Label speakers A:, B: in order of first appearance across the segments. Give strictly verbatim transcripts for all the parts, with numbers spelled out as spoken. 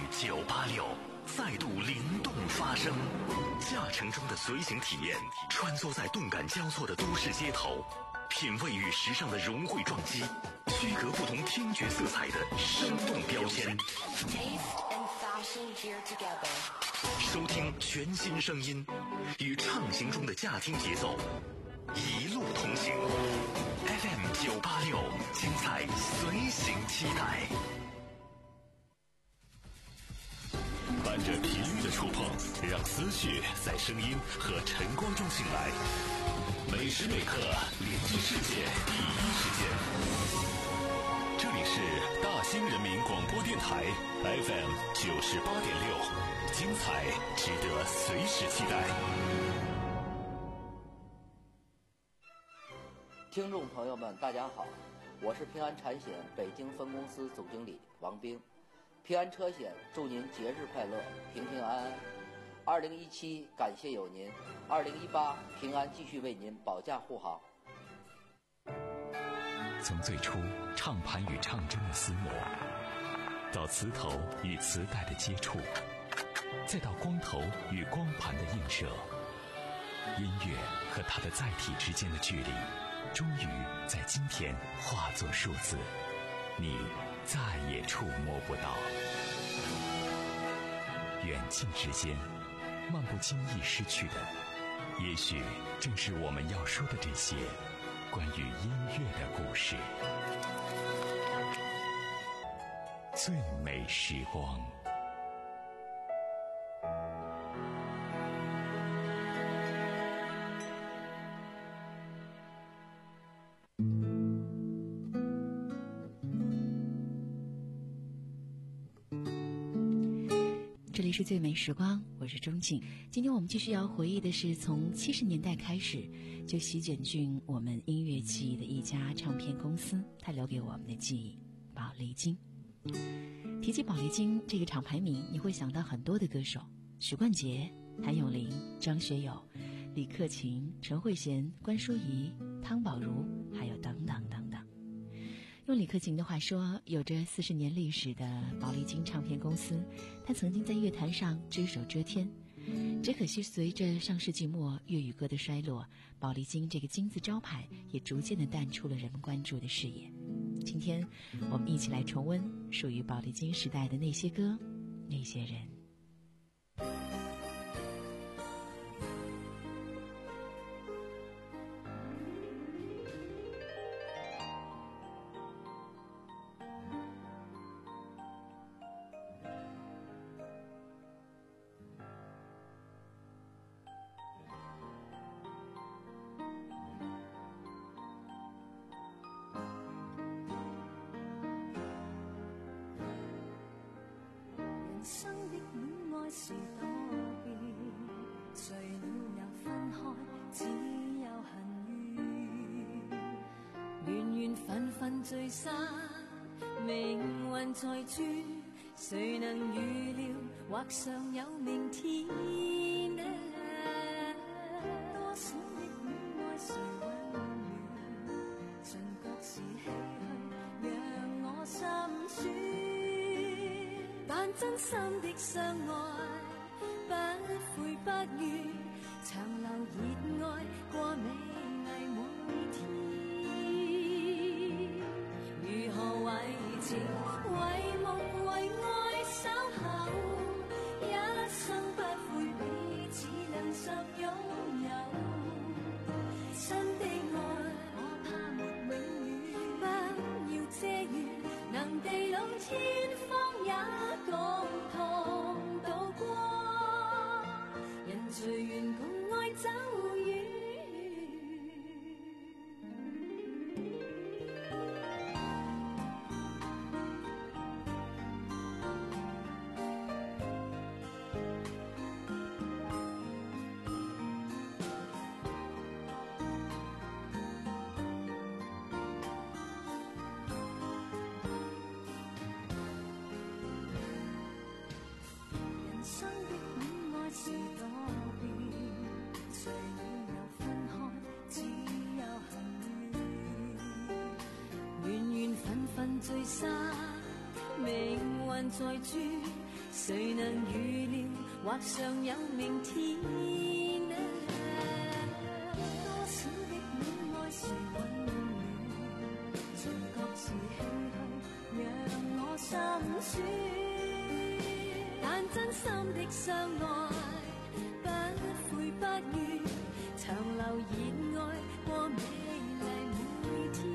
A: 九八六再度灵动发声，驾乘中的随行体验，穿梭在动感交错的都市街头，品味与时尚的融汇撞击，区隔不同听觉色彩的生动标签。收听全新声音，与畅行中的驾听节奏，一路同行。F M 九八六，精彩随行期待。伴着频率的触碰，让思绪在声音和晨光中醒来。每时每刻连接世界第一时间。这里是大兴人民广播电台 F M 九十八点六，精彩值得随时期待。
B: 听众朋友们，大家好，我是平安产险北京分公司总经理王斌。平安车险祝您节日快乐，平平安安。二零一七感谢有您，二零一八平安继续为您保驾护航。
A: 从最初唱盘与唱针的厮磨，到磁头与磁带的接触，再到光头与光盘的映射，音乐和它的载体之间的距离，终于在今天化作数字，你再也触摸不到。远近之间，漫不经意失去的，也许正是我们要说的这些关于音乐的故事。最美时光。
C: 这里是最美时光，我是钟静。今天我们继续要回忆的是从七十年代开始就席卷进我们音乐记忆的一家唱片公司，它留给我们的记忆——宝丽金。提起宝丽金这个厂牌名，你会想到很多的歌手：许冠杰、谭咏麟、张学友、李克勤、陈慧娴、关淑怡、汤宝如，还有等等等等。用李克勤的话说，有着四十年历史的宝丽金唱片公司，他曾经在乐坛上只手遮天。只可惜随着上世纪末粤语歌的衰落，宝丽金这个金字招牌也逐渐地淡出了人们关注的视野。今天我们一起来重温属于宝丽金时代的那些歌，那些人。
D: 是多變，誰了又分開，只有恨怨。緣緣分分聚散，命運在轉，誰能預料，或尚有明天啊？多少的戀愛是溫暖，盡覺是唏噓，讓我心酸。但真心的相愛，不悔不怨，長留熱愛過美麗每天。如何為情為夢為愛守候，一生不悔彼此能十擁有。真的愛我怕沒永遠，不要遮掩，能地老天荒也共同渡過，人隨緣共愛走遠。分聚散，命運在轉， 谁能预料或尚有明天啊？多少的恋爱是混乱，尽各自唏嘘，让我心酸。但真心的相爱，不悔不怨，长留热愛過美麗每天。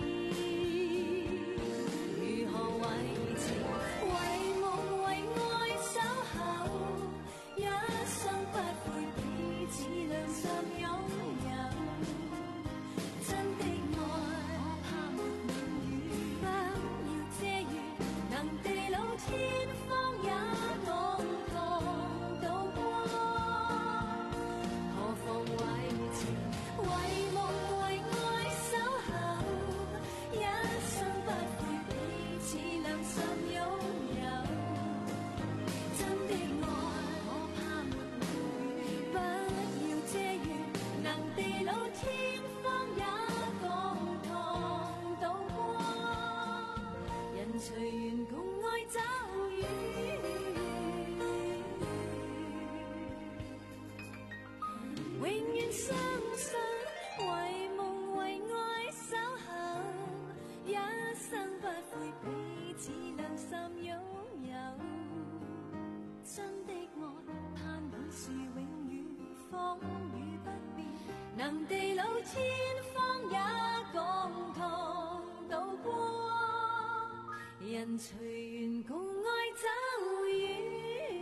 D: 如何為情為夢為愛守候，一生不悔彼此兩心擁有。真的愛我怕沒明雨，不要遮雨，能地老天荒也共同渡過。何況為情為夢為愛守候，一生不悔彼此兩心擁有。真的愛我怕沒明雨，不要遮雨，能地老天荒也共同渡過。人隨緣共愛走遠，永遠相信為夢為愛守候，一生不悔彼此兩心擁有。真的愛盼會是永遠風雨不變，能地老天荒也共同渡過。人隨緣共愛走遠。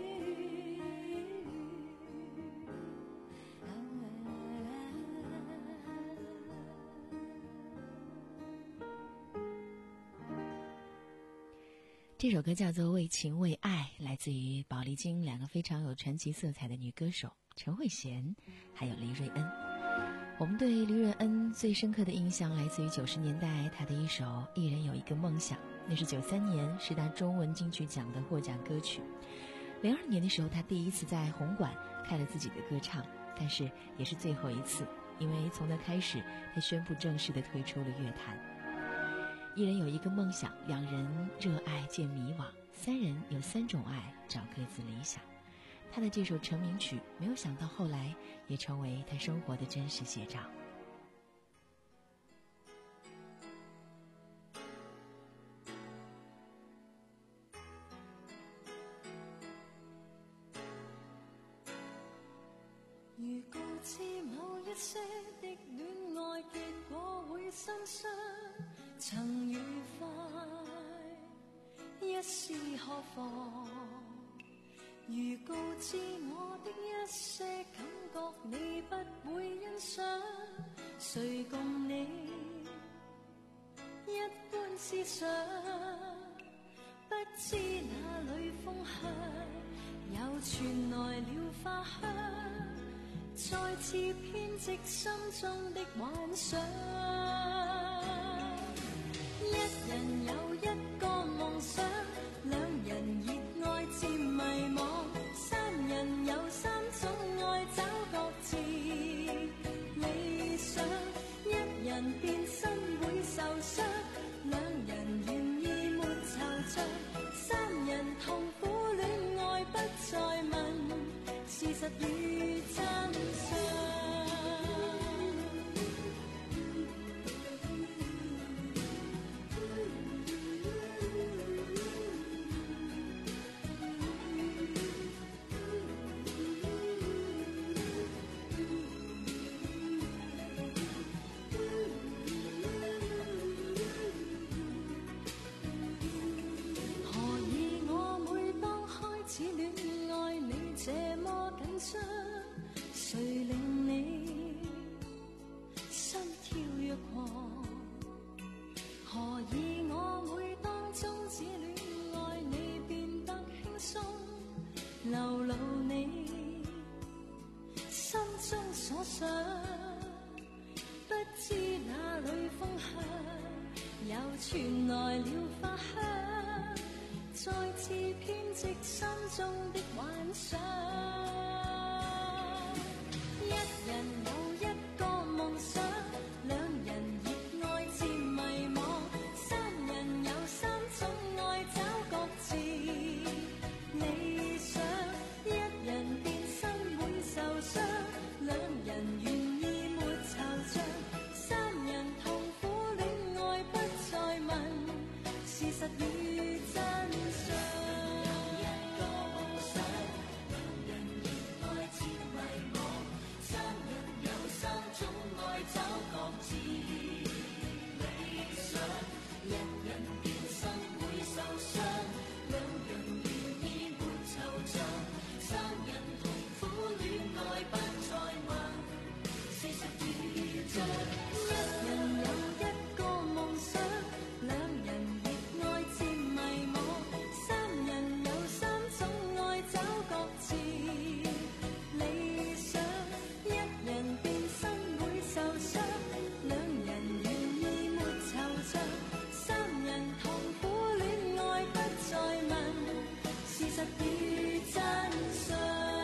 C: 这首歌叫做《为情为爱》，来自于宝丽金两个非常有传奇色彩的女歌手陈慧娴还有黎瑞恩。我们对黎瑞恩最深刻的印象来自于九十年代她的一首《一人有一个梦想》，那是九三年十大中文金曲奖的获奖歌曲。零二年的时候，她第一次在红馆开了自己的歌唱，但是也是最后一次，因为从那开始她宣布正式的退出了乐坛。一人有一个梦想，两人热爱渐迷惘，三人有三种爱，找各自理想。他的这首成名曲，没有想到后来也成为他生活的真实写照。
D: 如告知某一些的戀愛結果會心傷，曾愉快一試何妨？如告知我的一些感覺你不會欣賞，誰共你一般思想？不知哪裏風向，又傳來了花香，再次編織心中的幻想。一人有一個夢想，兩人熱愛漸迷惘，三人有三種愛找各自理想。一人變身會受傷，兩人願意沒惆悵，三人痛苦戀愛不再問事實與真相。誰令你心跳若狂？何以我每當終止戀愛你變得輕鬆？流露你心中所想，不知哪裏風向，又傳來了花香，再次編織心中的幻想。一人有一個夢想，兩人熱愛漸迷惘，三人有三種愛找各自理實與真相。有一個夢想，兩人熱愛漸迷惘，三人有三種愛找各自理想，一人變心會受傷，兩人願意沒惆悵，三人痛苦戀愛不再問，事實如像一人有一個夢想，兩人熱愛漸迷惘，三人有三種愛找各自理想，一人變心會受傷，兩人願意沒惆悵，三人痛苦戀愛不再問，事實與真相。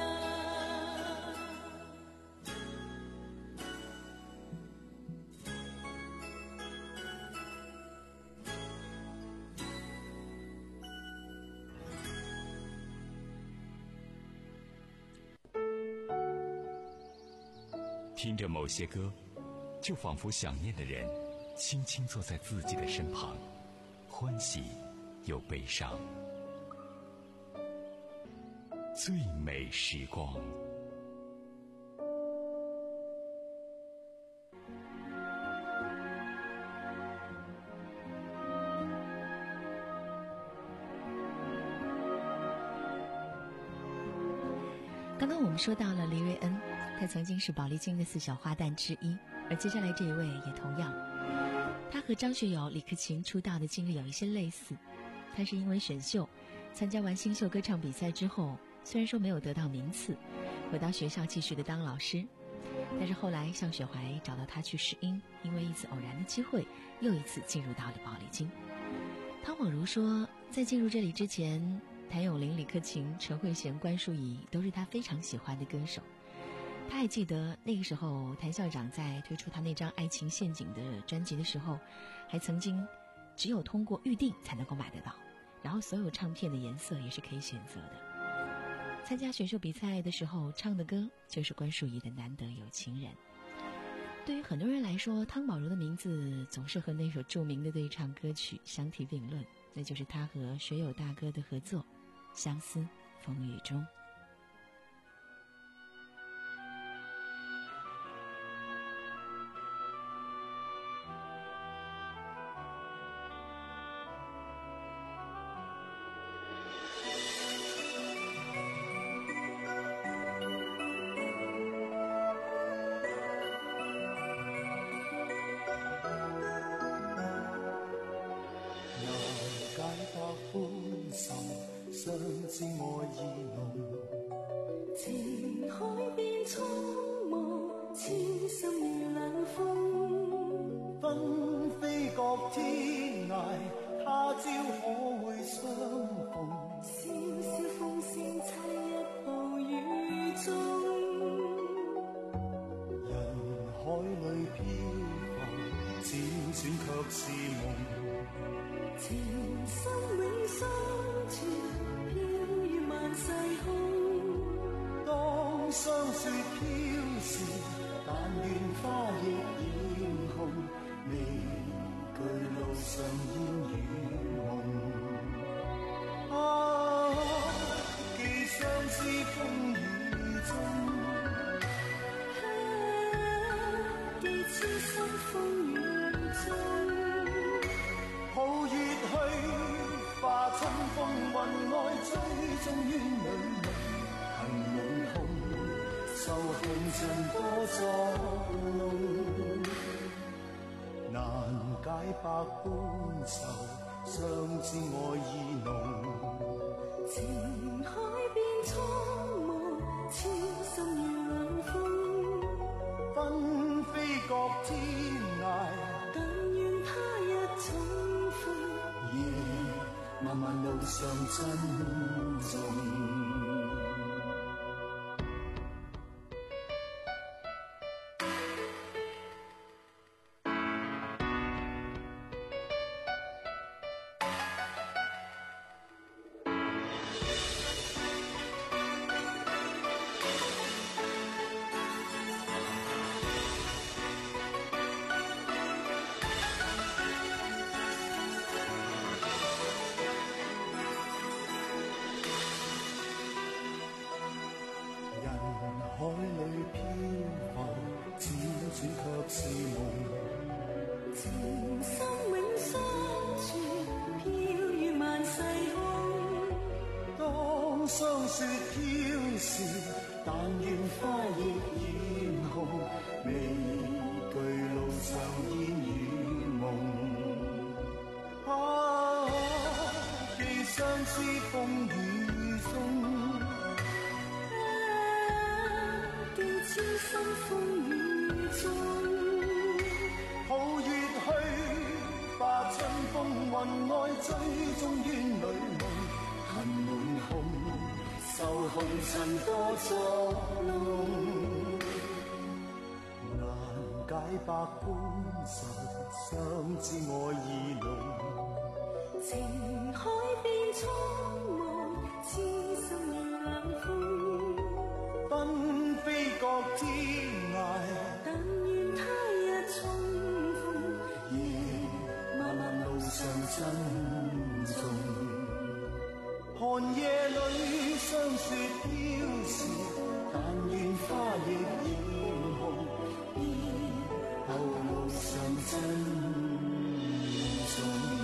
A: 听着某些歌，就仿佛想念的人轻轻坐在自己的身旁，欢喜又悲伤。最美时光。
C: 刚刚我们说到了黎瑞恩，他曾经是宝丽金的四小花旦之一，而接下来这一位也同样，他和张学友、李克勤出道的经历有一些类似。他是因为选秀，参加完新秀歌唱比赛之后，虽然说没有得到名次，回到学校继续的当老师，但是后来向雪怀找到他去试音，因为一次偶然的机会，又一次进入到了宝丽金。汤广如说，在进入这里之前，谭咏麟、李克勤、陈慧娴、关淑怡都是他非常喜欢的歌手。他还记得那个时候，谭校长在推出他那张《爱情陷阱》的专辑的时候，还曾经只有通过预定才能够买得到，然后所有唱片的颜色也是可以选择的。参加选秀比赛的时候唱的歌就是关淑怡的《难得有情人》。对于很多人来说，汤宝如的名字总是和那首著名的对唱歌曲相提并论，那就是他和学友大哥的合作《相思风雨中》。
D: 情海變蒼茫，千心如冷風，
E: 紛飛各天涯，他朝可會相逢？
D: 笑笑風聲悽一暴雨中，
E: 人海裏漂浮，輾轉卻是夢。
D: 情深永相存，飄於萬世空。
E: 當霜雪飄時，但願花亦染紅，未懼路上煙與夢。啊，寄相思風雨中，
D: 啊，寄痴心風雨中。
E: 抱月去，化春風雲外追蹤於女夢，行夢空，受紅塵多作弄，難解百般愁，相知愛意濃。
D: 情海變蒼茫，痴心如冷風，
E: 紛飛各天涯，
D: 但願他日重逢。
E: 夜漫漫路上珍重。 海里漂浮，輾轉卻是夢。
D: 情深永相存，飄於萬世空。
E: 當霜雪飄時，但願花亦艷紅，未懼路上煙與夢。啊，既相思風雨中。痴心風雨中，抱月去，把春風雲外追蹤煙裏夢，恨滿胸，受紅塵多作弄，難解百般愁，相知愛意濃，
D: 情海變蒼茫，痴心如冷風。
E: 奔飛各天涯，
D: 但願他日重逢，
E: 夜漫漫路上珍重。寒夜裏霜雪飄時，但願花亦艷紅，夜後路上珍重。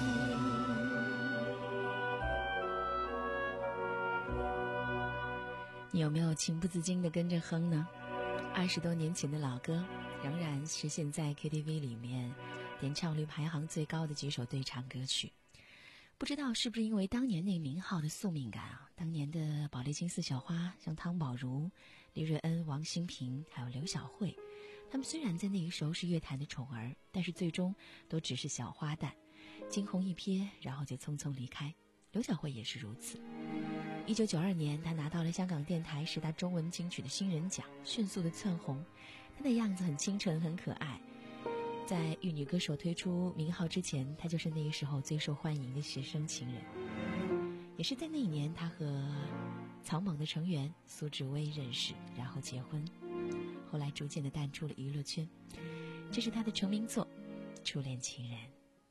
C: 你有没有情不自禁地跟着哼呢？二十多年前的老歌，仍然是现在 K T V 里面点唱率排行最高的几首对唱歌曲。不知道是不是因为当年那名号的宿命感啊，当年的宝丽金四小花，像汤宝如、李瑞恩、王心平还有刘晓慧，他们虽然在那个时候是乐坛的宠儿，但是最终都只是小花旦，惊鸿一瞥，然后就匆匆离开。刘晓慧也是如此。一九九二年，她拿到了香港电台十大中文金曲的新人奖，迅速的窜红。她的样子很清纯，很可爱。在玉女歌手推出名号之前，她就是那个时候最受欢迎的学生情人。也是在那一年，她和草蜢的成员苏志威认识，然后结婚，后来逐渐的淡出了娱乐圈。这是她的成名作《初恋情人》。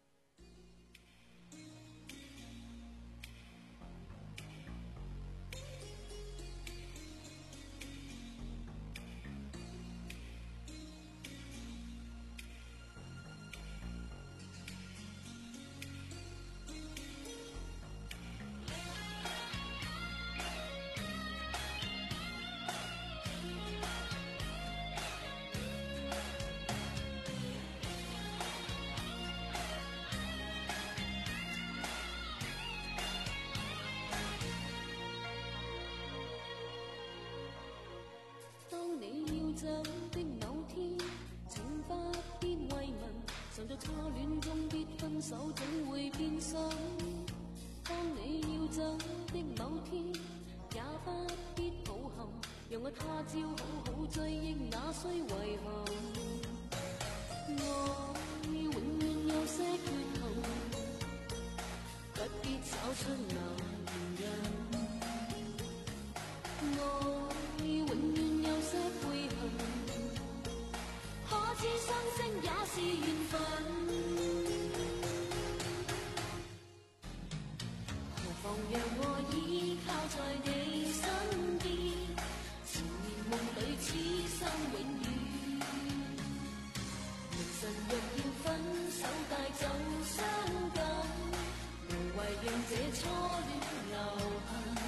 D: 走的某天，情不必慰問，常在初戀中必分手，總會變心。當你要走的某天，也不必抱憾，讓我他朝好好追憶那些遺憾。愛永遠有些缺陷，不必找出男人。愛永遠有些悔恨，可知相識也是緣分。何妨讓我依靠在你身邊，纏綿夢裏此生永遠。明晨若要分手帶走傷感，無謂讓這初戀留痕。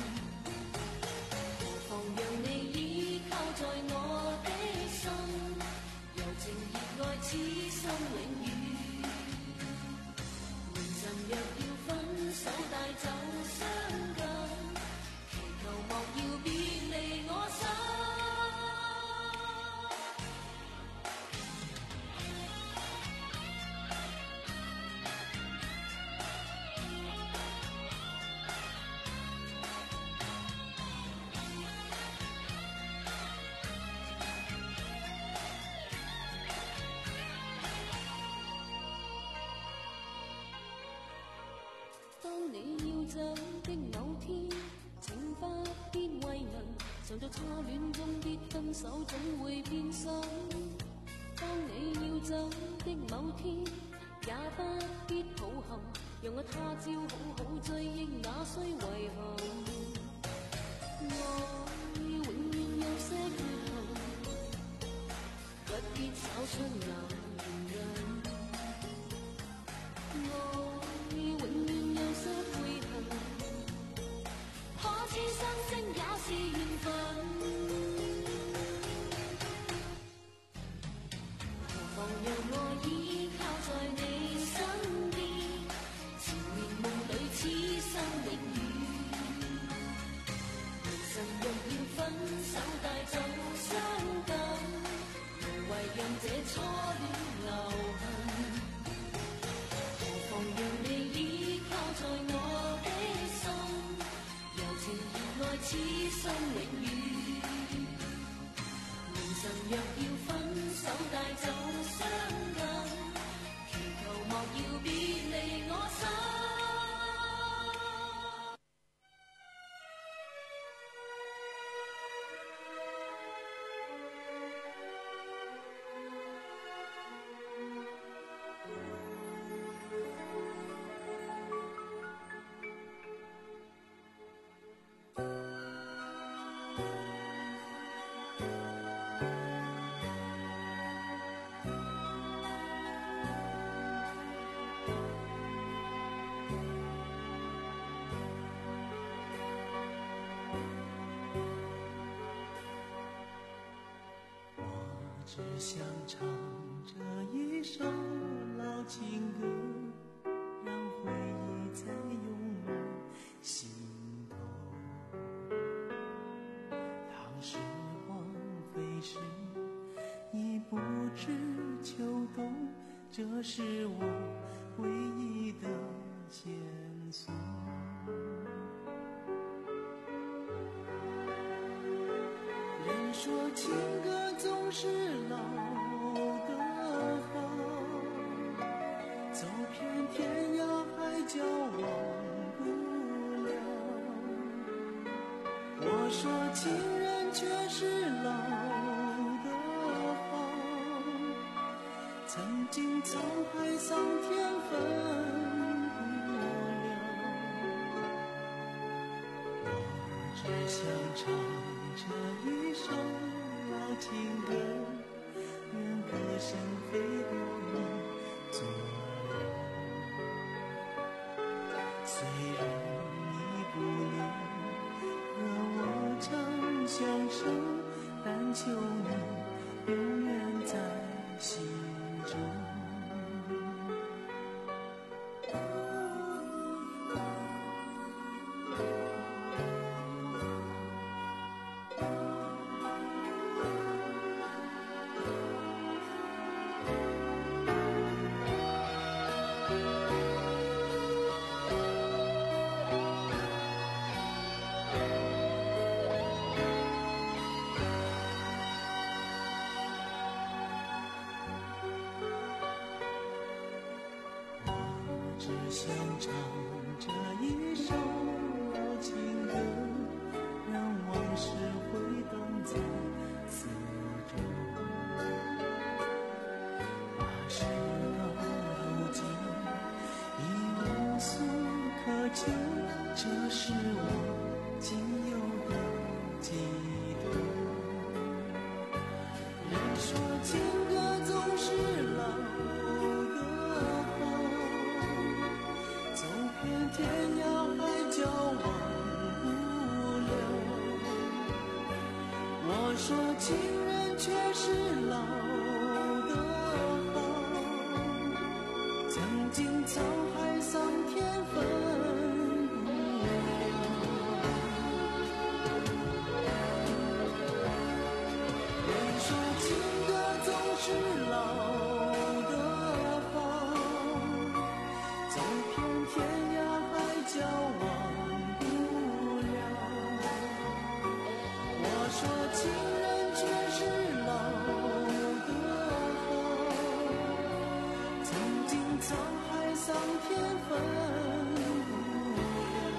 D: 讓你依靠在我的心，柔情熱愛此生永遠。明晨若要分手帶走傷感，祈求莫要別離我心。當你要走的某天，請不必慰問，常在初戀中必分手，總會變心。當你要走的某天，也不必抱憾，讓我他朝好好追憶那些遺憾。愛永遠有些缺陷， 心永遠。明晨若要分手帶走傷感，祈求莫要別離我心。
E: 只想唱这一首老情歌，让回忆再涌入心头。当时光飞逝，已不知秋冬，这是我唯一的线索。人说情歌总是老的好，走遍天涯海角忘不了。我说情人却是老的好，曾经沧海桑田分不了。我只想唱这一首老情歌，愿歌声飞到你左右。虽然你不能和我长相守，但求你永远在心中。只想唱这一首老情歌，让往事回荡在四周。那时到如今已无所可求，这是我仅有的寄托。人说情歌总是老的好，走遍天涯海角忘不了。我说情人却是老的好，曾经沧海桑田分不了。人说情歌总是老的好，走遍天涯海角忘不了。我说情人却是老的好，曾经沧海桑田分不了。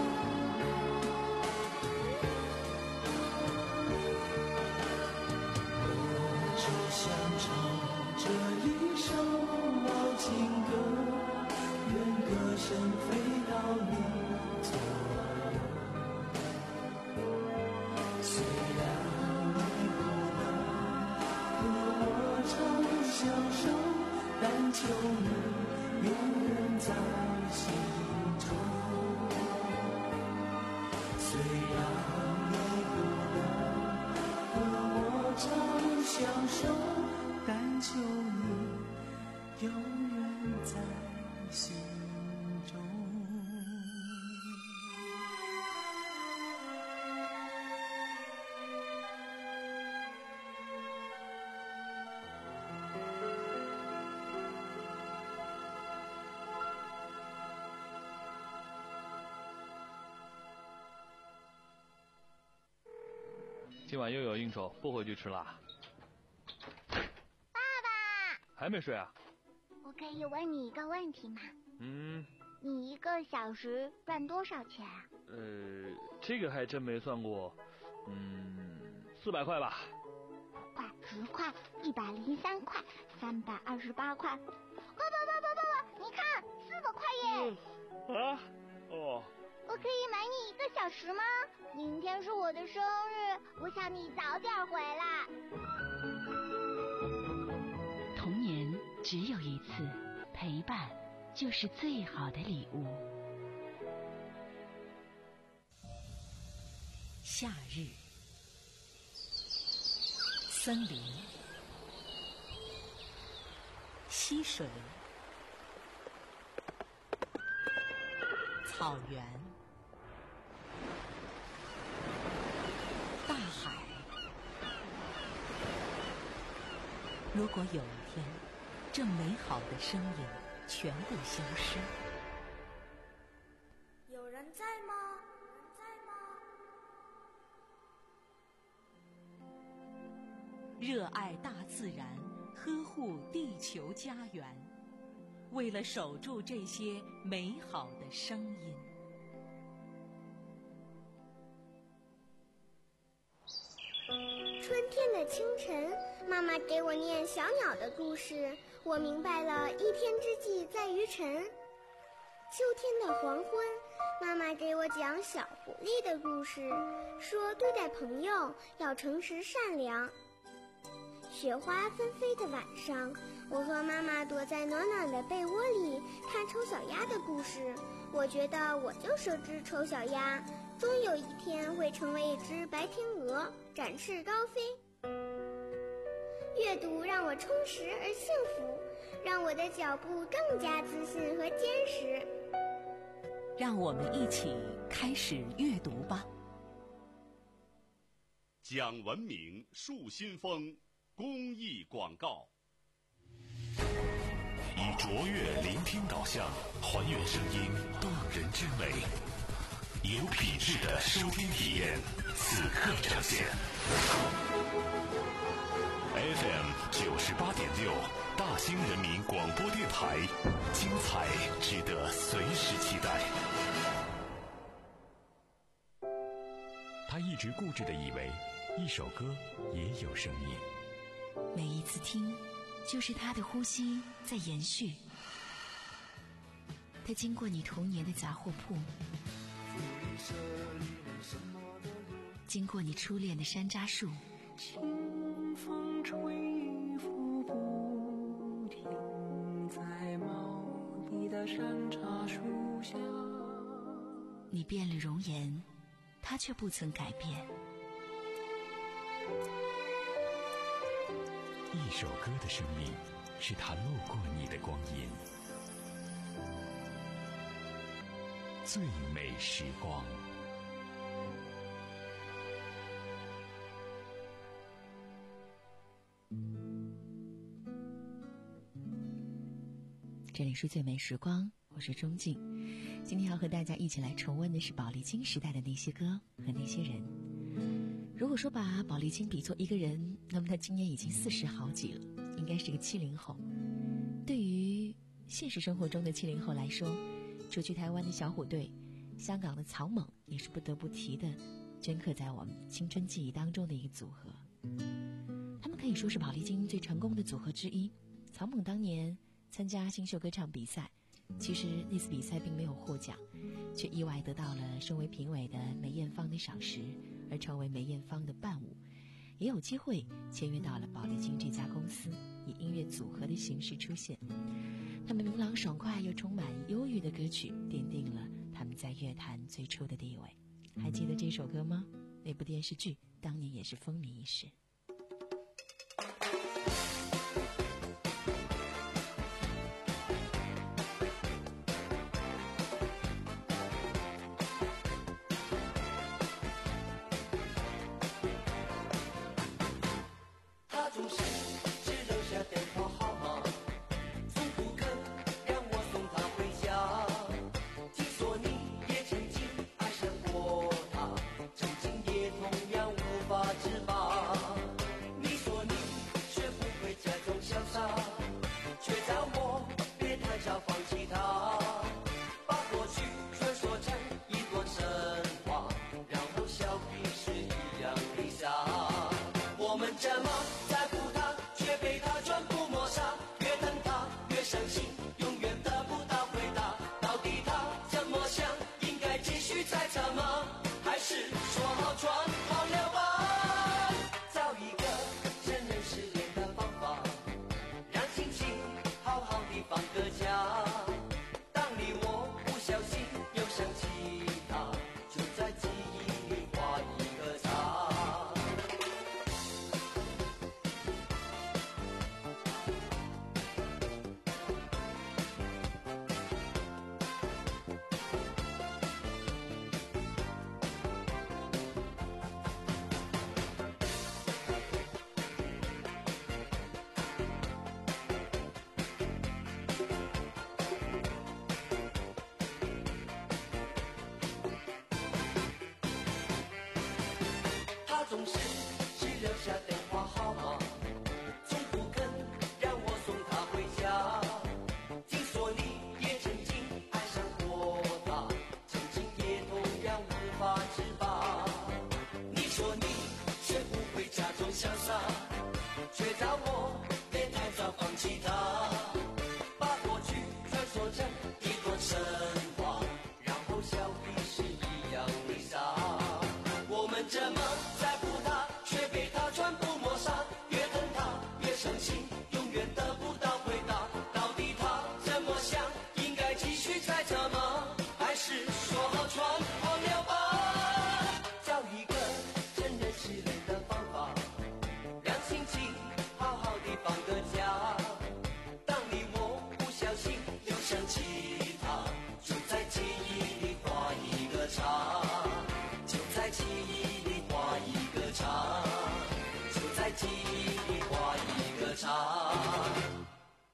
E: 我只想唱这一首老情歌，愿歌声飞到你左右。虽然你不能和我长相守，但求你永远在心中。虽然你不能和我长相守，但求你永远在心中。
F: 今晚又有应酬，不回去吃啦。
G: 爸爸，
F: 还没睡啊？
G: 我可以问你一个问题吗？
F: 嗯。
G: 你一个小时赚多少钱啊？
F: 呃，这个还真没算过。嗯，四百块吧。
G: 块、十块、一百零三块、三百二十八块。爸爸爸爸爸爸，你看，四百块耶！
F: 嗯、啊？哦。
G: 我可以买你一个小时吗？明天是我的生日，我想你早点回来。
C: 童年只有一次，陪伴就是最好的礼物。夏日，森林，溪水，草原，大海。如果有一天，这美好的声音全部消失，
D: 有人在吗？在吗？
C: 热爱大自然，呵护地球家园，为了守住这些美好的声音。
G: 春天的清晨，妈妈给我念小鸟的故事，我明白了一天之计在于晨。秋天的黄昏，妈妈给我讲小狐狸的故事，说对待朋友要诚实善良。雪花纷飞的晚上，我和妈妈躲在暖暖的被窝里看丑小鸭的故事，我觉得我就是只丑小鸭，终有一天会成为一只白天鹅，展翅高飞。阅读让我充实而幸福，让我的脚步更加自信和坚实。
C: 让我们一起开始阅读吧。
A: 讲文明树新风公益广告，以卓越聆听导向，还原声音动人之美，有品质的收听体验，此刻呈现。F M 九十八点六，大兴人民广播电台，精彩值得随时期待。
H: 他一直固执地以为，一首歌也有生命。
C: 每一次听，就是他的呼吸在延续。他经过你童年的杂货铺，经过你初恋的山楂树，
E: 清风吹拂不停在茂密的山楂树下。
C: 你变了容颜，他却不曾改变。
H: 一首歌的生命，是它路过你的光阴。最美时光。
C: 这里是最美时光，我是钟静。今天要和大家一起来重温的是宝丽金时代的那些歌和那些人。如果说把宝丽金比作一个人，那么她今年已经四十好几了，应该是个七零后。对于现实生活中的七零后来说，除去台湾的小虎队，香港的草蜢也是不得不提的，镌刻在我们青春记忆当中的一个组合。他们可以说是宝丽金最成功的组合之一。草蜢当年参加新秀歌唱比赛，其实那次比赛并没有获奖，却意外得到了身为评委的梅艳芳的赏识，而成为梅艳芳的伴舞，也有机会签约到了宝丽金这家公司，以音乐组合的形式出现。他们明朗爽快又充满忧郁的歌曲，奠定了他们在乐坛最初的地位。还记得这首歌吗？那部电视剧当年也是风靡一时。
E: 曾经也同样无法知记忆画一个叉。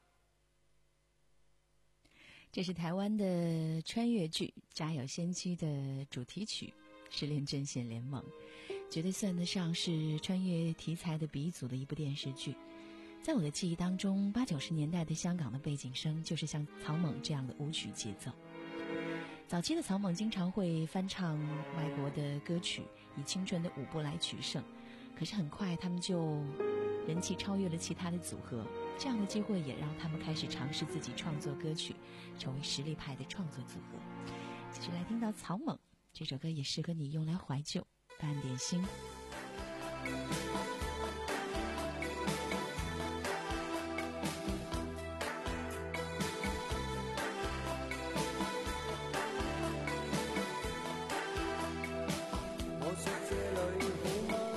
C: 这是台湾的穿越剧《家有仙妻》的主题曲《失恋阵线联盟》，绝对算得上是穿越题材的鼻祖的一部电视剧。在我的记忆当中，八九十年代的香港的背景声就是像草蜢这样的舞曲节奏。早期的草蜢经常会翻唱外国的歌曲，以清纯的舞步来取胜，可是很快他们就人气超越了其他的组合，这样的机会也让他们开始尝试自己创作歌曲，成为实力派的创作组合。继续来听到草蜢这首歌，也适合你用来怀旧，伴点心。
E: 我說這裏好嗎？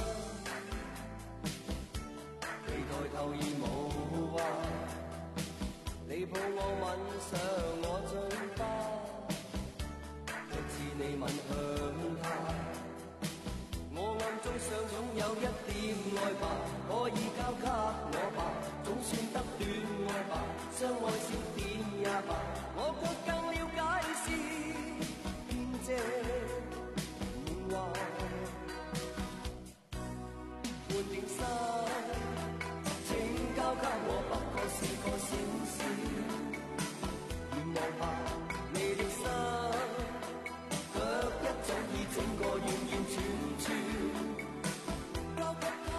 E: 你抬頭而無話，你抱我吻上我嘴巴，卻似你吻向他。我暗中想總有一點愛吧，可以交給我吧，總算得戀愛吧，相愛少點也罷。我卻更了解是編織夢話。半點心，請交給我，不過是個小小願望吧。你的心，卻一早已整個完完全全交給他。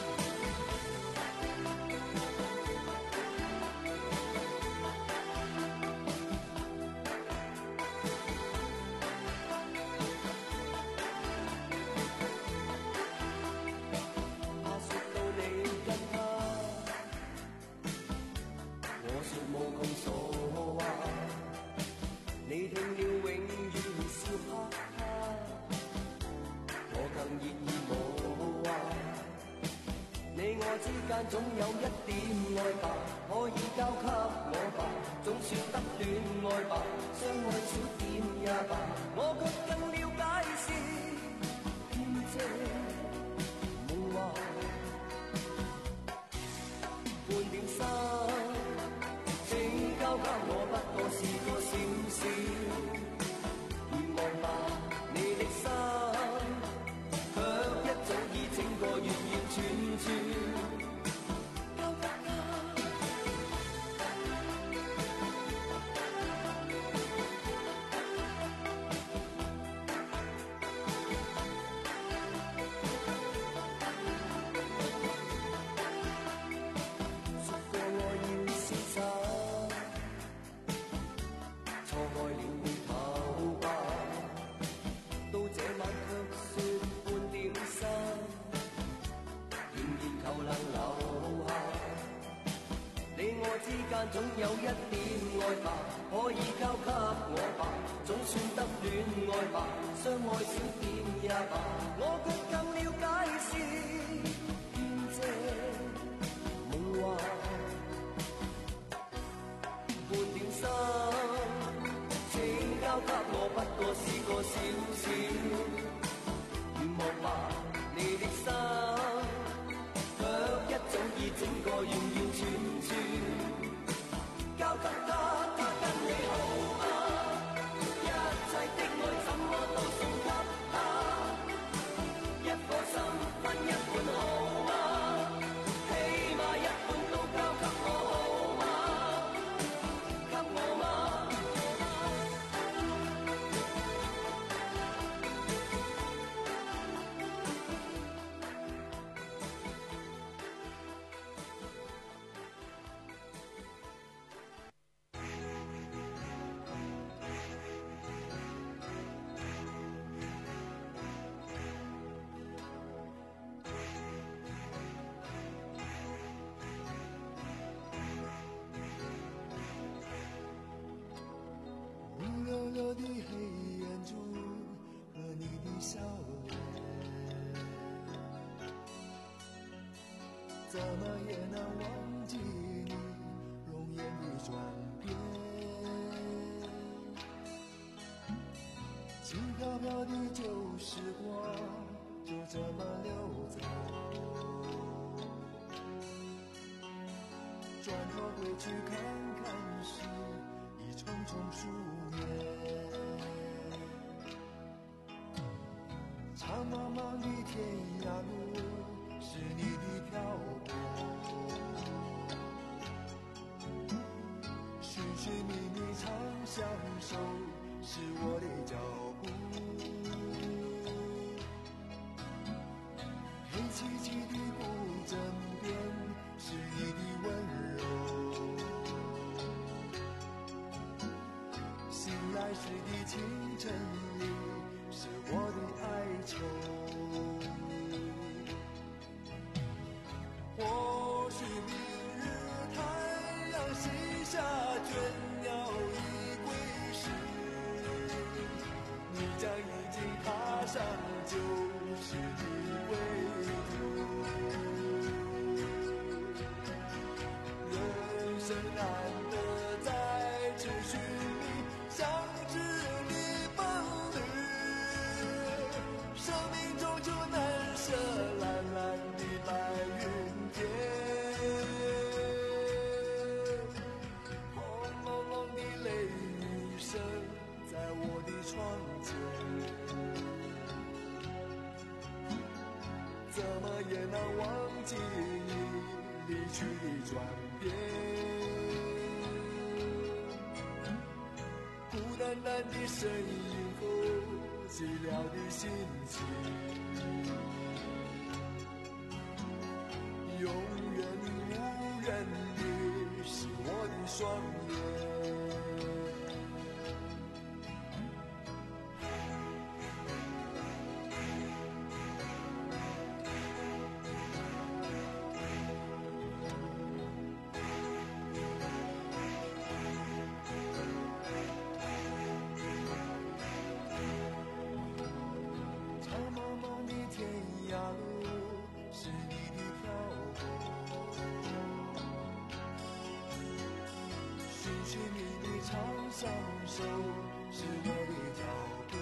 E: 你聽了永遠笑哈哈，我更熱意無話。你我之間總有一點愛吧，可以交給我吧，總算得戀愛吧，相愛少點也罷。我卻更了解是編織夢話，半點心請交給我，不過是個小小願望吧。你的心，卻一早已整個完完全全交給他。說過我要瀟灑，錯愛了回頭吧，到這晚卻說半點心，仍然求能留下。你我之間總有一點愛吧，可以交給我吧，總算得戀愛吧，相愛少點也罷。我卻更了解是編織夢話，半點心請交給我，不過是個小小願望吧。你的心，卻一早已整個完完全全交給他。他跟你好嗎？一切的愛怎麼都送給他，一顆心分一半好嗎？起碼一半都交給我好嗎？給我嗎？
I: 乌溜溜的黑眼珠和你的笑脸，怎么也难忘记你容颜的转变。轻飘飘的旧时光就这么溜走， 转头回去看看时，已匆匆数年。长茫茫的天涯路，是你的漂泊，寻寻觅觅长相守，是我的脚步。黑漆漆的布枕边，是你的温柔。醒来时的清晨里，是我的哀愁。或许明日太阳西下，倦鸟已归时，你将已经踏上旧时的归途。人生难得再次寻觅相知的伴侣，生命中就难舍蓝蓝的白云天。轰隆隆的雷雨声在我的窗前，怎么也难忘记你离去的转变。孤单单的身影后，寂寥的心情，永远无缘的是我的双眼。长茫茫的天涯路，是你的漂泊，寻寻觅觅长相守，是我的脚步。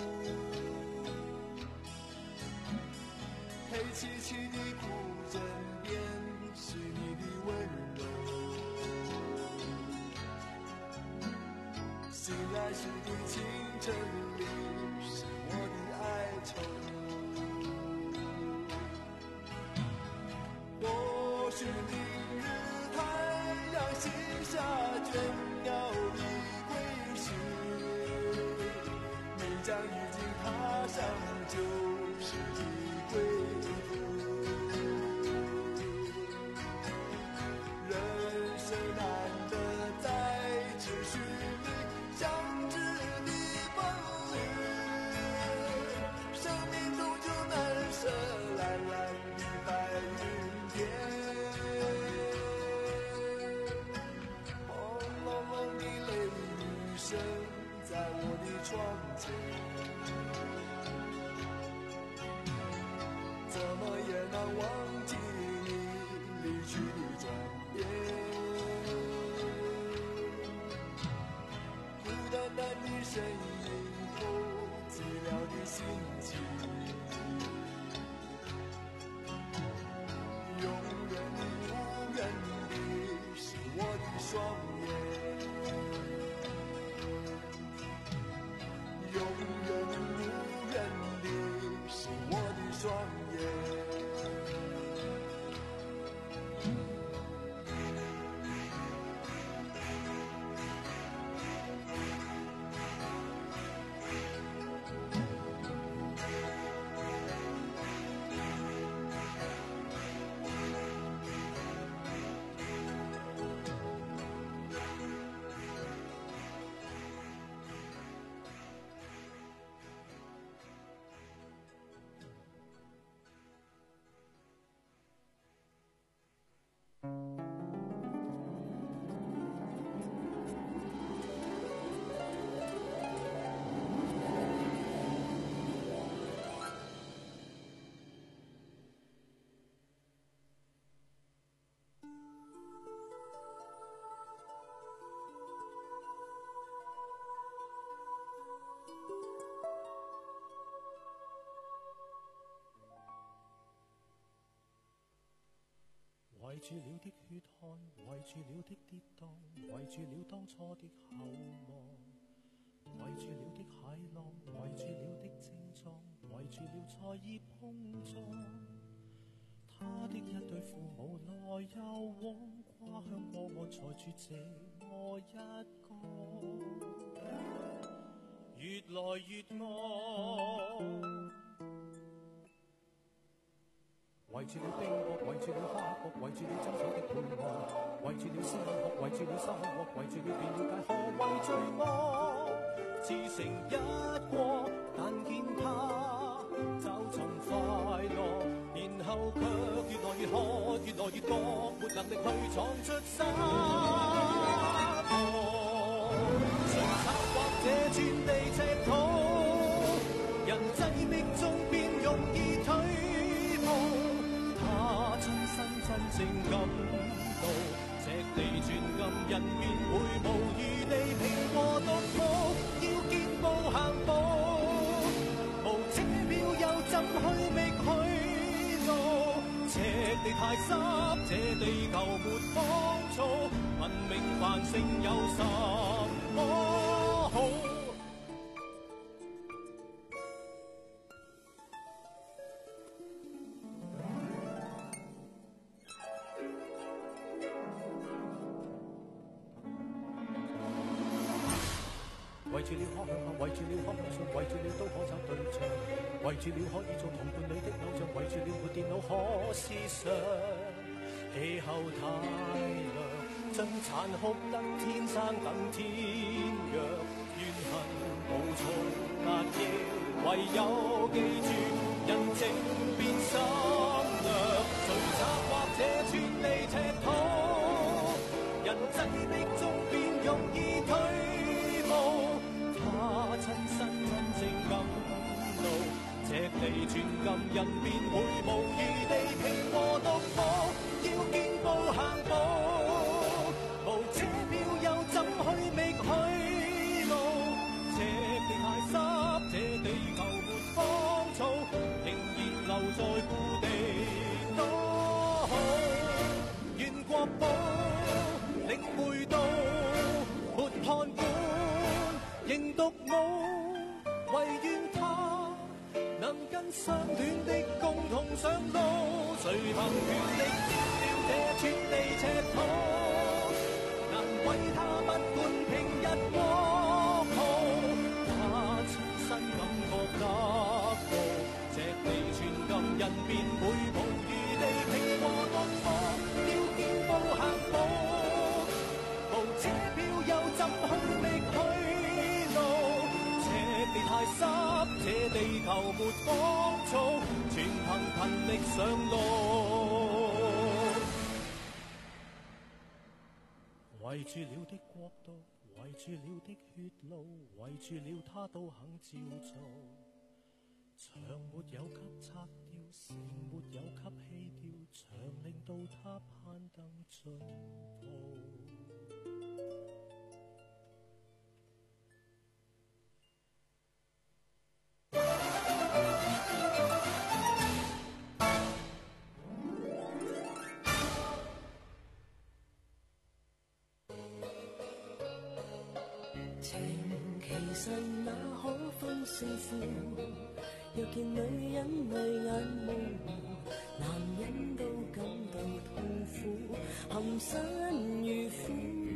I: 黑漆漆的布枕边，是你的温柔。醒来时的清晨里，是我的哀愁。或许明日太阳西下，倦鸟已归时，你将已经踏上旧时的归途。人生难得再次寻觅相知的伴侣，生命中就难舍蓝蓝的白云天。轰隆隆的雷雨声在我的窗前，怎么也难忘记你离去的转变。孤单单的身影后，寂寥的心情，永远无缘的是我的双眼。永远无缘的是我的双眼。
E: 圍住了的血汗，圍住了的跌宕，圍住了當初的厚望，圍住了的駭浪，圍住了的症狀，圍住了才已碰撞。他的一對父母來又往，跨向過我，才住這我一個，越來越愛。圍住了冰雹，圍住了花國，圍住了爭吵的叛惡，圍住了仙學，圍住了收穫，圍住了變了解，何謂罪惡？自成一國，但見他找尋快樂，然後卻越來越渴，越來越覺沒能力去闖出沙漠。誰策劃這寸地赤土？人擠迫中便容易退步。他親身真正感到，赤地寸金，人便會無餘地平和獨步，要見步行步，無車票又怎去覓去路？赤地太濕，這地球沒芳草，文明繁盛有什麼好？圍住了可向下，圍住了可向上，圍住了都可找對象，圍住了可以做同伴侶的偶像，圍住了沒電腦可思想。氣候太涼，真殘酷得天生等天弱，怨恨無從壓抑，唯有記住人靜變心涼。誰策劃這寸地赤土？人擠迫中便容易退步。他親身真正感到，赤地寸金，人便會無餘地平和獨步，要見步行步，無車票又怎去覓去路？赤地太濕，這地球沒芳草，仍然留在故地多好。願國寶領會到，沒判官仍獨舞，唯願他能跟相戀的共同上路。誰憑權力佔了這寸地赤土？難為他不管平日國號，他親身感覺得到，赤地寸金，人便會無餘地平和獨步，要見步行步，無車票又怎去覓去？地太濕，這地球沒芳草，全憑勤力上路。圍住了的國度，圍住了的血路，圍住了他都肯照做。牆沒有給拆掉，城沒有給棄掉，牆令到他攀登進步。
D: 情其實哪可分勝負？若見女人淚眼模糊，男人都感到痛苦，含辛茹苦，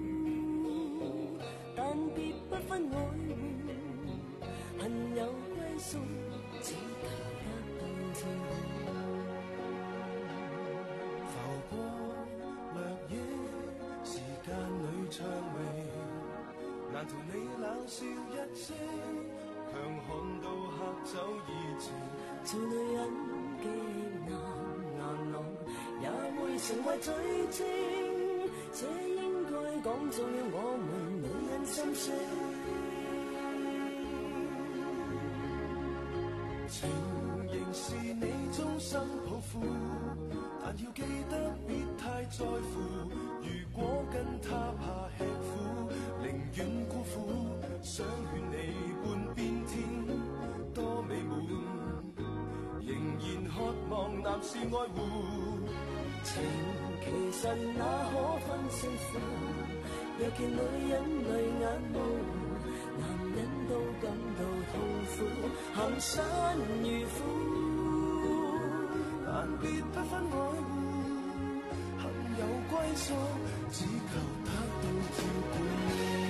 D: 但別不分愛護，恨有歸宿，只求得到照顧。
E: 浮過掠影，時間裏薔薇，難逃你冷笑一聲，強悍到嚇走熱情。
D: 做女人極難難忘，也會成為罪證。這應該講做了我們女人心聲。
E: 情仍是你終生抱負，但要記得別太在乎。如果跟他怕吃苦，寧願辜負。想勸你半邊天多美滿，仍然渴望男士愛護。 情其實哪可分勝負？若見女人淚眼霧，男人都感到痛苦，含辛茹苦。但別不分愛護，幸有歸宿，只求得到照顧。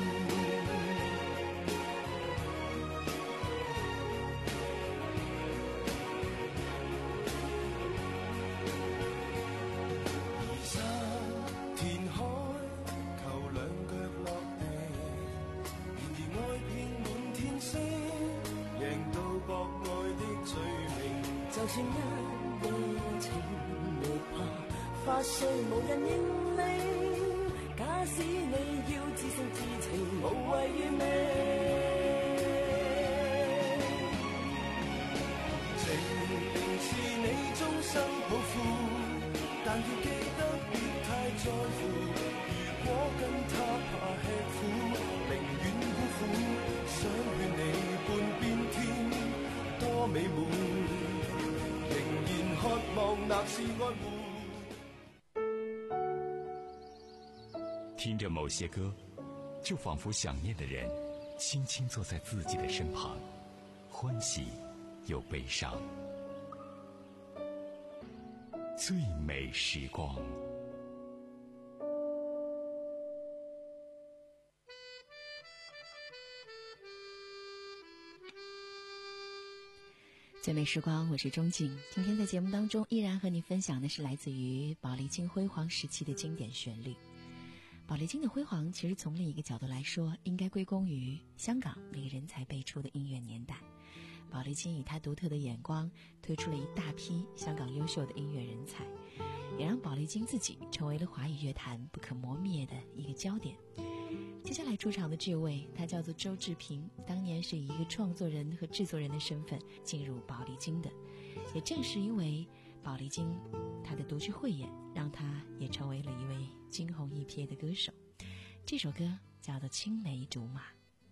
E: 就算一夜情沒怕，發誓無人認你。假使你要自勝自情，無謂怨命。情是你終生抱負，但要記得別太在乎。如果跟他怕吃苦，寧願孤苦。想勸你半邊天多美滿。渴望那是愛護。
H: 聽着某些歌，就仿佛想念的人輕輕坐在自己的身旁，歡喜又悲傷。最美時光。
C: 最美时光，我是钟景。今天在节目当中依然和你分享的是来自于宝丽金辉煌时期的经典旋律。宝丽金的辉煌其实从另一个角度来说，应该归功于香港那个人才辈出的音乐年代。宝丽金以他独特的眼光推出了一大批香港优秀的音乐人才，也让宝丽金自己成为了华语乐坛不可磨灭的一个焦点。接下来出场的这位，他叫做周志平，当年是以一个创作人和制作人的身份进入宝丽金的。也正是因为宝丽金他的独具慧眼，让他也成为了一位惊鸿一瞥的歌手。这首歌叫做《青梅竹马》。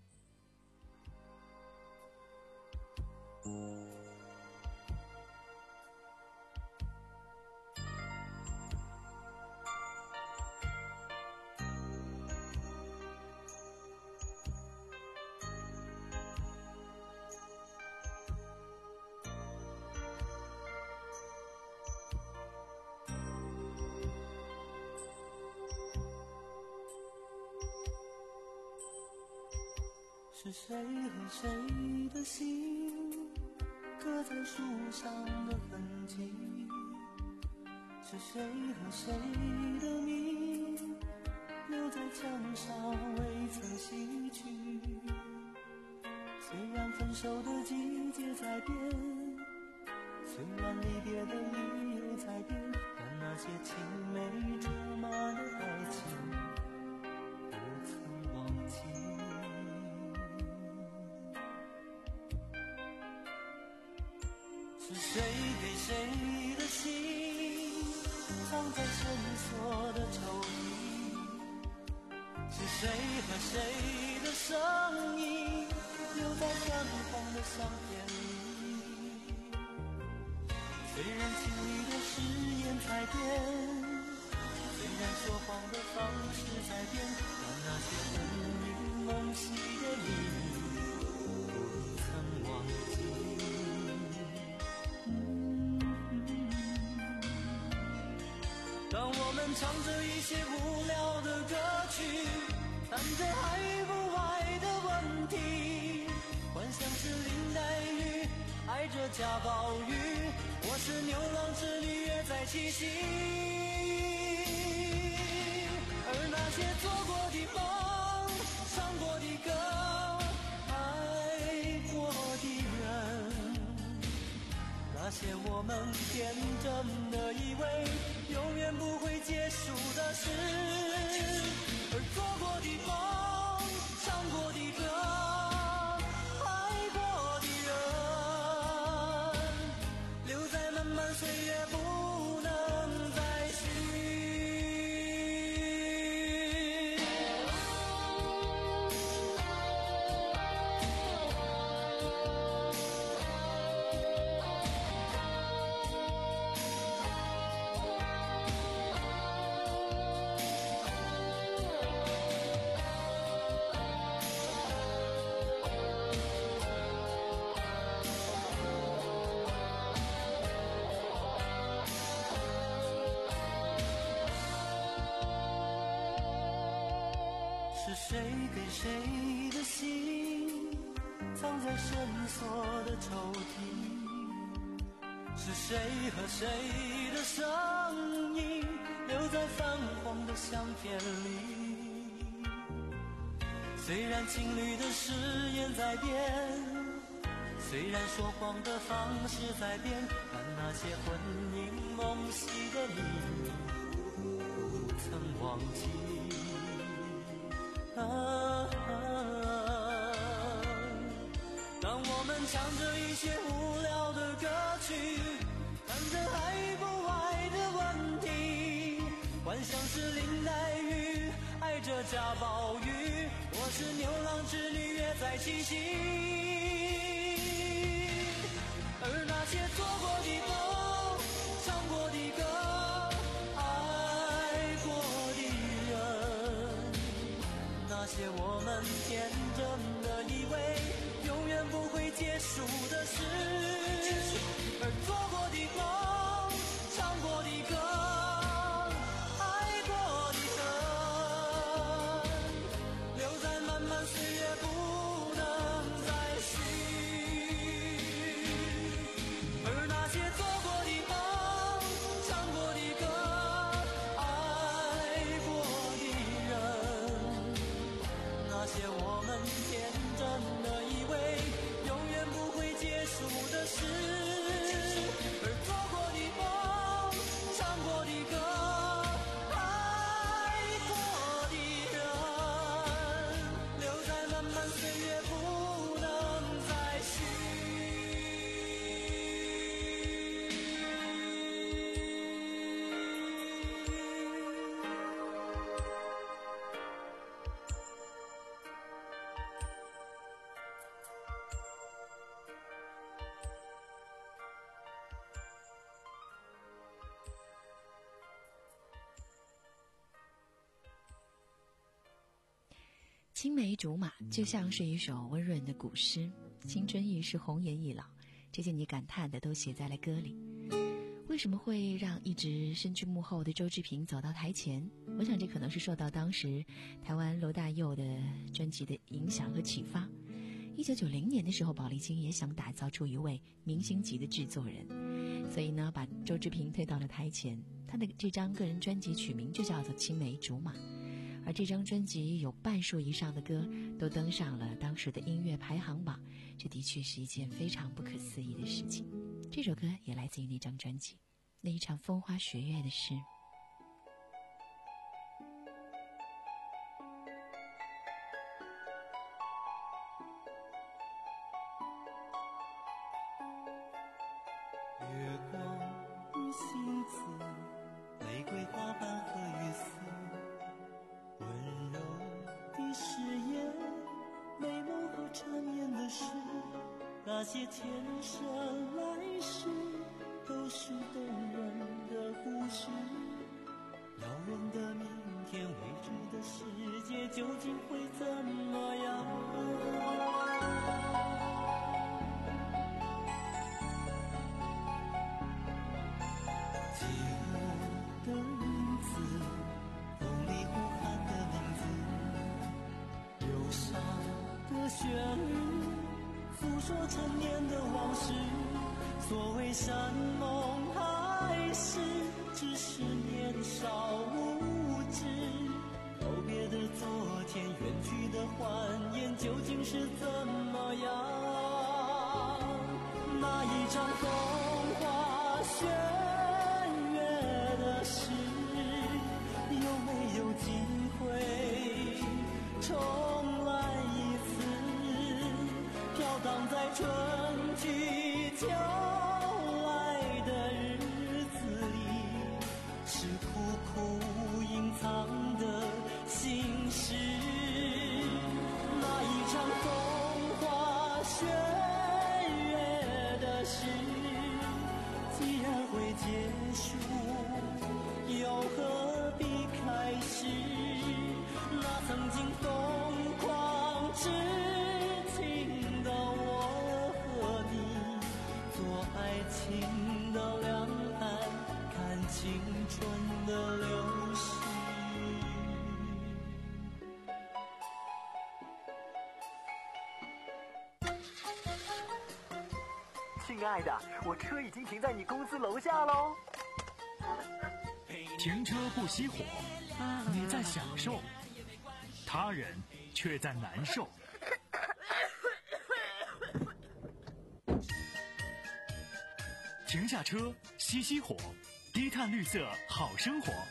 E: 是谁和谁的心刻在树上的痕迹？是谁和谁的名留在墙上未曾洗去？虽然分手的季节在变，虽然离别的理由在变，但那些青梅竹马的爱情不曾忘记。是谁给谁的心藏在深锁的抽屉？是谁和谁的声音留在泛黄的相片里？虽然心里的誓言在变，虽然说谎的方式在变，但那些魂萦梦系的秘密不曾忘记。当我们唱着一些无聊的歌曲，谈着爱不爱的问题，幻想是林黛玉爱着贾宝玉，我是牛郎织女约在七夕。而那些做过的梦，唱过的歌，爱过的人，那些我们天真的以为永远不会结束的事，而做过的梦，唱过的歌，爱过的人，留在漫漫岁月不能再续。 是谁给谁的心藏在深锁的抽屉？是谁和谁的声音留在泛黄的相片里？虽然情侣的誓言在变，虽然说谎的方式在变，但那些魂萦梦系的你不曾忘记。啊啊当我们唱着一些无聊的歌曲，谈着爱不爱的问题，幻想是林黛玉爱着贾宝玉，我是牛郎织女约在七夕。而那些做过的梦，唱过的歌，爱过的人，那些我们天真的以为永远不会结束的事，而做过的梦，唱过的歌，爱过的人，留在漫漫岁月不能再续。而那些做过的梦，唱过的歌，爱过的人，那些我们天真的以为永远不会结束的事，而做过的梦，唱过的歌，爱过的人，留在漫漫岁月不能再续。
C: 青梅竹马就像是一首温润的古诗，青春易逝，红颜易老，这些你感叹的都写在了歌里。为什么会让一直身居幕后的周志平走到台前？我想这可能是受到当时台湾罗大佑的专辑的影响和启发。一九九零年的时候，宝丽金也想打造出一位明星级的制作人，所以呢把周志平推到了台前。他的这张个人专辑曲名就叫做《青梅竹马》，而这张专辑有半数以上的歌都登上了当时的音乐排行榜，这的确是一件非常不可思议的事情。这首歌也来自于那张专辑，那一场风花雪月的事。
E: 月光与星子，玫瑰花瓣和雨丝，温柔的誓言，美梦和缠绵的事，那些前生来世都是动人的故事。遥远的明天，未知的世界究竟会怎么样？饥饿的日子，风里呼喊的名字，忧伤的旋律，诉说陈年的往事。所谓山盟海誓，只是年少无知。告别的昨天，远去的欢颜，究竟是怎么样？那一场风花雪月的事，有没有机会重来一次？飘荡在春去秋来的日子里，是苦苦隐藏的心事。那一场风花雪月的事，既然会结束，又何必开始？那曾经疯狂痴情的我和你，做爱情的两岸，看青春的流逝。
J: 亲爱的，我车已经停在你公司楼下喽。
K: 停车不熄火，你在享受，他人却在难受。停下车，熄熄火，低碳绿色好生活。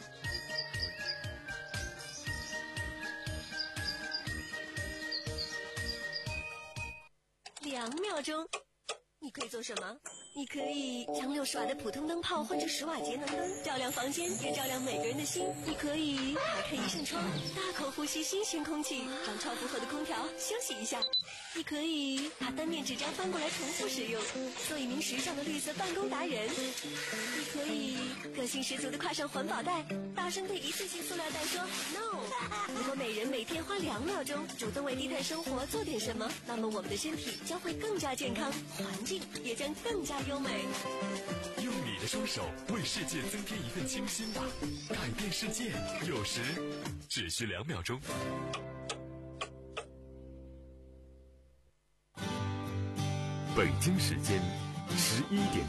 L: 两秒钟，你可以做什么？你可以将六十瓦的普通灯泡换成十瓦节能灯，照亮房间，也照亮每个人的心。你可以打开一扇窗，大口呼吸新鲜空气，让超负荷的空调休息一下。你可以把单面纸张翻过来重复使用，做一名时尚的绿色办公达人。你可以个性十足的跨上环保袋，大声对一次性塑料袋说 no。 如果每人每天花两秒钟主动为低碳生活做点什么，那么我们的身体将会更加健康，环境也将更加优美。
H: 用你的双手为世界增添一份清新吧，改变世界有时只需两秒钟。北京时间十一点。